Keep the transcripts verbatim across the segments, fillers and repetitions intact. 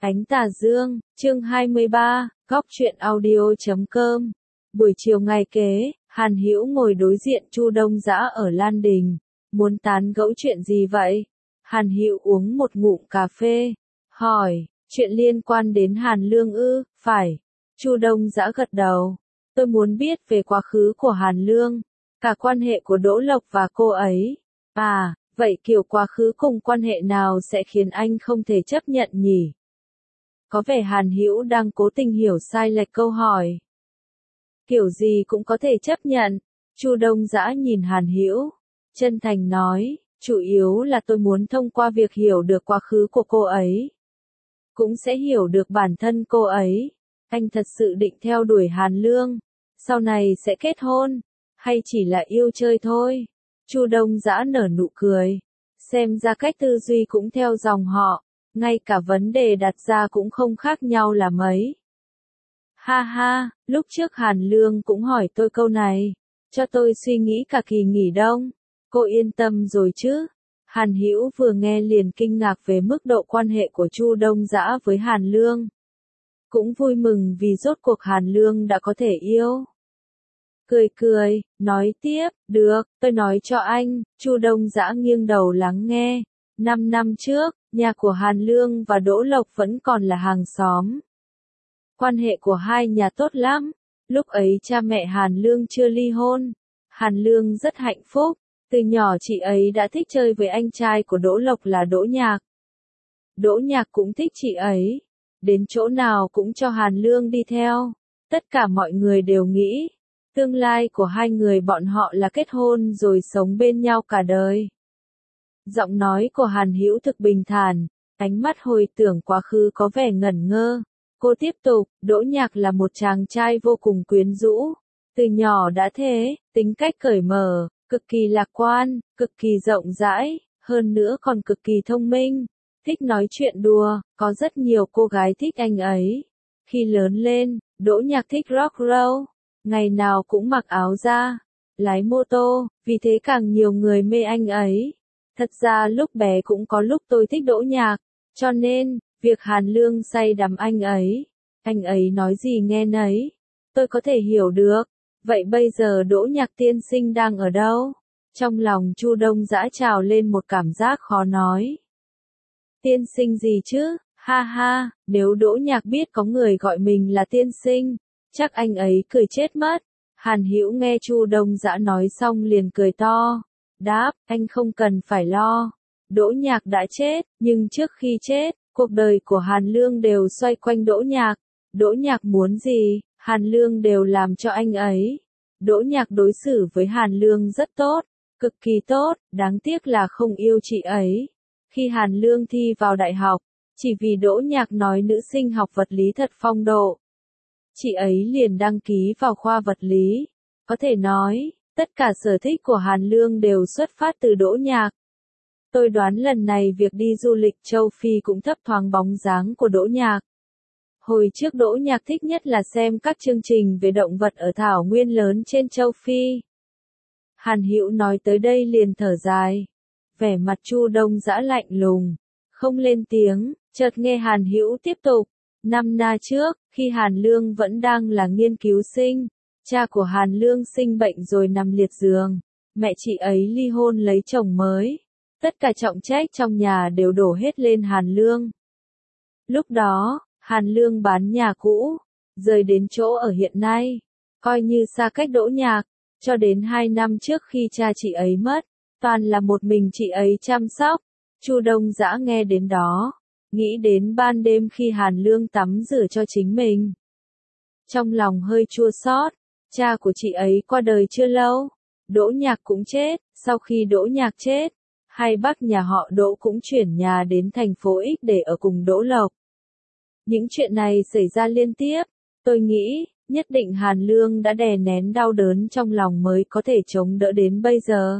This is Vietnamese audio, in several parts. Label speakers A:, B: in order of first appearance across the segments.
A: Ánh tà dương, chương hai mươi ba, góc truyện audio chấm com. Buổi chiều ngày kế, Hàn Hữu ngồi đối diện Chu Đông Dã ở Lan Đình, muốn tán gẫu chuyện gì vậy? Hàn Hữu uống một ngụm cà phê, hỏi, chuyện liên quan đến Hàn Lương ư? Phải. Chu Đông Dã gật đầu. Tôi muốn biết về quá khứ của Hàn Lương, cả quan hệ của Đỗ Lộc và cô ấy. À, vậy kiểu quá khứ cùng quan hệ nào sẽ khiến anh không thể chấp nhận nhỉ? Có vẻ Hàn Hữu đang cố tình hiểu sai lệch câu hỏi. Kiểu gì cũng có thể chấp nhận. Chu Đông Dã nhìn Hàn Hữu, chân thành nói, chủ yếu là tôi muốn thông qua việc hiểu được quá khứ của cô ấy, cũng sẽ hiểu được bản thân cô ấy. Anh thật sự định theo đuổi Hàn Lương, sau này sẽ kết hôn, hay chỉ là yêu chơi thôi? Chu Đông Dã nở nụ cười, xem ra cách tư duy cũng theo dòng họ, ngay cả vấn đề đặt ra cũng không khác nhau là mấy. Ha ha, lúc trước Hàn Lương cũng hỏi tôi câu này, cho tôi suy nghĩ cả kỳ nghỉ đông. Cô yên tâm rồi chứ? Hàn Hữu vừa nghe liền kinh ngạc về mức độ quan hệ của Chu Đông Dã với Hàn Lương. Cũng vui mừng vì rốt cuộc Hàn Lương đã có thể yêu. Cười cười, nói tiếp, được, tôi nói cho anh. Chu Đông Dã nghiêng đầu lắng nghe. Năm năm trước, nhà của Hàn Lương và Đỗ Lộc vẫn còn là hàng xóm. Quan hệ của hai nhà tốt lắm. Lúc ấy cha mẹ Hàn Lương chưa ly hôn. Hàn Lương rất hạnh phúc. Từ nhỏ chị ấy đã thích chơi với anh trai của Đỗ Lộc là Đỗ Nhạc. Đỗ Nhạc cũng thích chị ấy. Đến chỗ nào cũng cho Hàn Lương đi theo. Tất cả mọi người đều nghĩ, tương lai của hai người bọn họ là kết hôn rồi sống bên nhau cả đời. Giọng nói của Hàn Hữu thực bình thản, ánh mắt hồi tưởng quá khứ có vẻ ngẩn ngơ. Cô tiếp tục, Đỗ Nhạc là một chàng trai vô cùng quyến rũ. Từ nhỏ đã thế, tính cách cởi mở, cực kỳ lạc quan, cực kỳ rộng rãi, hơn nữa còn cực kỳ thông minh. Thích nói chuyện đùa, có rất nhiều cô gái thích anh ấy. Khi lớn lên, Đỗ Nhạc thích rock roll, ngày nào cũng mặc áo da, lái mô tô, vì thế càng nhiều người mê anh ấy. Thật ra lúc bé cũng có lúc tôi thích Đỗ Nhạc, cho nên, việc Hàn Lương say đắm anh ấy, anh ấy nói gì nghe nấy, tôi có thể hiểu được. Vậy bây giờ Đỗ Nhạc tiên sinh đang ở đâu? Trong lòng Chu Đông Dã trào lên một cảm giác khó nói. Tiên sinh gì chứ? Ha ha, nếu Đỗ Nhạc biết có người gọi mình là tiên sinh, chắc anh ấy cười chết mất. Hàn Hữu nghe Chu Đông Dã nói xong liền cười to. Đáp, anh không cần phải lo. Đỗ Nhạc đã chết, nhưng trước khi chết, cuộc đời của Hàn Lương đều xoay quanh Đỗ Nhạc. Đỗ Nhạc muốn gì, Hàn Lương đều làm cho anh ấy. Đỗ Nhạc đối xử với Hàn Lương rất tốt, cực kỳ tốt, đáng tiếc là không yêu chị ấy. Khi Hàn Lương thi vào đại học, chỉ vì Đỗ Nhạc nói nữ sinh học vật lý thật phong độ, chị ấy liền đăng ký vào khoa vật lý. Có thể nói, tất cả sở thích của Hàn Lương đều xuất phát từ Đỗ Nhạc. Tôi đoán lần này việc đi du lịch châu Phi cũng thấp thoáng bóng dáng của Đỗ Nhạc. Hồi trước Đỗ Nhạc thích nhất là xem các chương trình về động vật ở thảo nguyên lớn trên châu Phi. Hàn Hữu nói tới đây liền thở dài. Vẻ mặt Chu Đông Dã lạnh lùng, không lên tiếng, chợt nghe Hàn Hữu tiếp tục. Năm na trước, khi Hàn Lương vẫn đang là nghiên cứu sinh, cha của Hàn Lương sinh bệnh rồi nằm liệt giường, mẹ chị ấy ly hôn lấy chồng mới. Tất cả trọng trách trong nhà đều đổ hết lên Hàn Lương. Lúc đó, Hàn Lương bán nhà cũ, rời đến chỗ ở hiện nay, coi như xa cách Đỗ Nhạc, cho đến hai năm trước khi cha chị ấy mất, toàn là một mình chị ấy chăm sóc. Chu Đông Dã nghe đến đó, nghĩ đến ban đêm khi Hàn Lương tắm rửa cho chính mình. Trong lòng hơi chua xót, cha của chị ấy qua đời chưa lâu, Đỗ Nhạc cũng chết, sau khi Đỗ Nhạc chết, hai bác nhà họ Đỗ cũng chuyển nhà đến thành phố X để ở cùng Đỗ Lộc. Những chuyện này xảy ra liên tiếp, tôi nghĩ, nhất định Hàn Lương đã đè nén đau đớn trong lòng mới có thể chống đỡ đến bây giờ.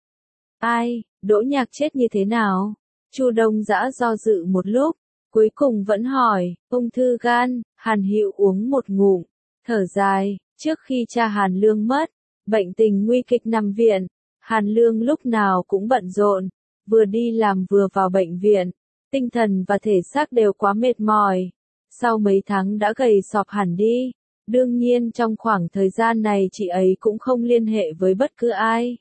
A: Ai, Đỗ Nhạc chết như thế nào? Chu Đông Dã do dự một lúc, cuối cùng vẫn hỏi, ung thư gan. Hàn Hữu uống một ngụm, thở dài, trước khi cha Hàn Lương mất, bệnh tình nguy kịch nằm viện, Hàn Lương lúc nào cũng bận rộn, vừa đi làm vừa vào bệnh viện, Tinh thần và thể xác đều quá mệt mỏi. Sau mấy tháng đã gầy sọp hẳn đi. Đương nhiên trong khoảng thời gian này chị ấy cũng không liên hệ với bất cứ ai.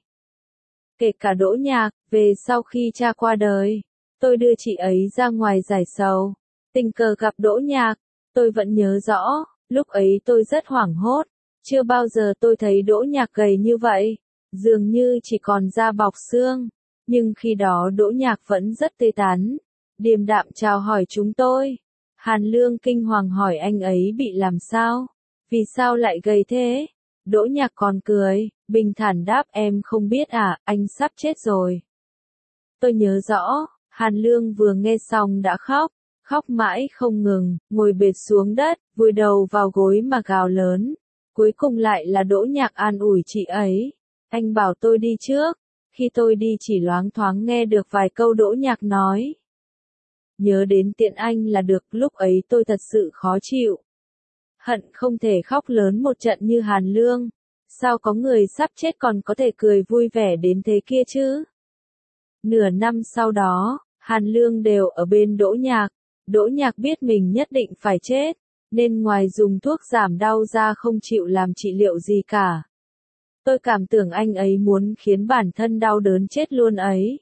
A: Kể cả Đỗ Nhạc, về sau khi cha qua đời, tôi đưa chị ấy ra ngoài giải sầu. Tình cờ gặp Đỗ Nhạc, tôi vẫn nhớ rõ, lúc ấy tôi rất hoảng hốt. Chưa bao giờ tôi thấy Đỗ Nhạc gầy như vậy, dường như chỉ còn da bọc xương. Nhưng khi đó Đỗ Nhạc vẫn rất tươi tắn, điềm đạm chào hỏi chúng tôi. Hàn Lương kinh hoàng hỏi anh ấy bị làm sao? Vì sao lại gầy thế? Đỗ Nhạc còn cười, bình thản đáp em không biết à, anh sắp chết rồi. Tôi nhớ rõ, Hàn Lương vừa nghe xong đã khóc, khóc mãi không ngừng, ngồi bệt xuống đất, vùi đầu vào gối mà gào lớn. Cuối cùng lại là Đỗ Nhạc an ủi chị ấy. Anh bảo tôi đi trước. Khi tôi đi chỉ loáng thoáng nghe được vài câu Đỗ Nhạc nói. Nhớ đến tiện anh là được, lúc ấy tôi thật sự khó chịu. Hận không thể khóc lớn một trận như Hàn Lương. Sao có người sắp chết còn có thể cười vui vẻ đến thế kia chứ? Nửa năm sau đó, Hàn Lương đều ở bên Đỗ Nhạc. Đỗ Nhạc biết mình nhất định phải chết, nên ngoài dùng thuốc giảm đau ra không chịu làm trị liệu gì cả. Tôi cảm tưởng anh ấy muốn khiến bản thân đau đớn chết luôn ấy.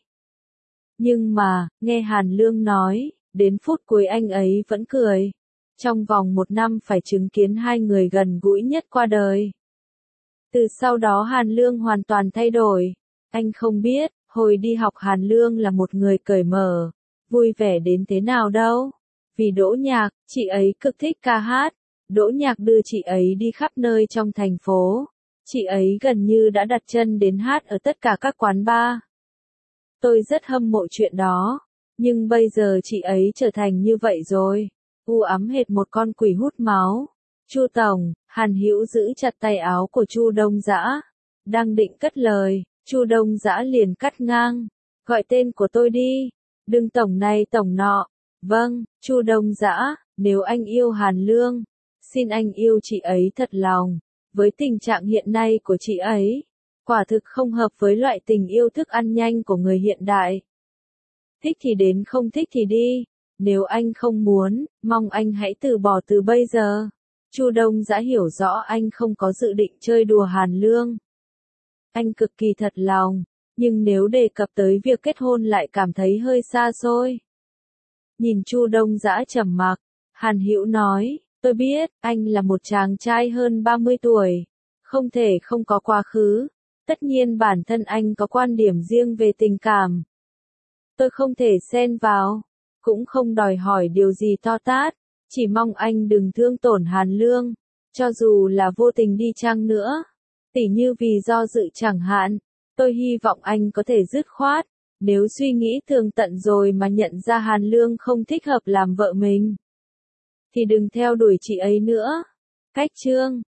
A: Nhưng mà, nghe Hàn Lương nói, đến phút cuối anh ấy vẫn cười. Trong vòng một năm phải chứng kiến hai người gần gũi nhất qua đời. Từ sau đó Hàn Lương hoàn toàn thay đổi. Anh không biết, hồi đi học Hàn Lương là một người cởi mở, vui vẻ đến thế nào đâu. Vì Đỗ Nhạc, chị ấy cực thích ca hát. Đỗ Nhạc đưa chị ấy đi khắp nơi trong thành phố. Chị ấy gần như đã đặt chân đến hát ở tất cả các quán bar. Tôi rất hâm mộ chuyện đó. Nhưng bây giờ chị ấy trở thành như vậy rồi. U ám hệt một con quỷ hút máu. Chu Tổng, Hàn Hữu giữ chặt tay áo của Chu Đông Dã. Đang định cất lời, Chu Đông Dã liền cắt ngang. Gọi tên của tôi đi. Đừng tổng này tổng nọ. Vâng, Chu Đông Dã, nếu anh yêu Hàn Lương, xin anh yêu chị ấy thật lòng. Với tình trạng hiện nay của chị ấy, quả thực không hợp với loại tình yêu thức ăn nhanh của người hiện đại. Thích thì đến, không thích thì đi. Nếu anh không muốn, mong anh hãy từ bỏ từ bây giờ. Chu Đông Dã hiểu rõ anh không có dự định chơi đùa Hàn Lương. Anh cực kỳ thật lòng, nhưng nếu đề cập tới việc kết hôn lại cảm thấy hơi xa xôi. Nhìn Chu Đông Dã trầm mặc, Hàn Hữu nói, tôi biết, anh là một chàng trai hơn ba mươi tuổi, không thể không có quá khứ. Tất nhiên bản thân anh có quan điểm riêng về tình cảm. Tôi không thể xen vào, cũng không đòi hỏi điều gì to tát, chỉ mong anh đừng thương tổn Hàn Lương, cho dù là vô tình đi chăng nữa. Tỉ như vì do dự chẳng hạn, tôi hy vọng anh có thể dứt khoát, nếu suy nghĩ tường tận rồi mà nhận ra Hàn Lương không thích hợp làm vợ mình, thì đừng theo đuổi chị ấy nữa. Cách chương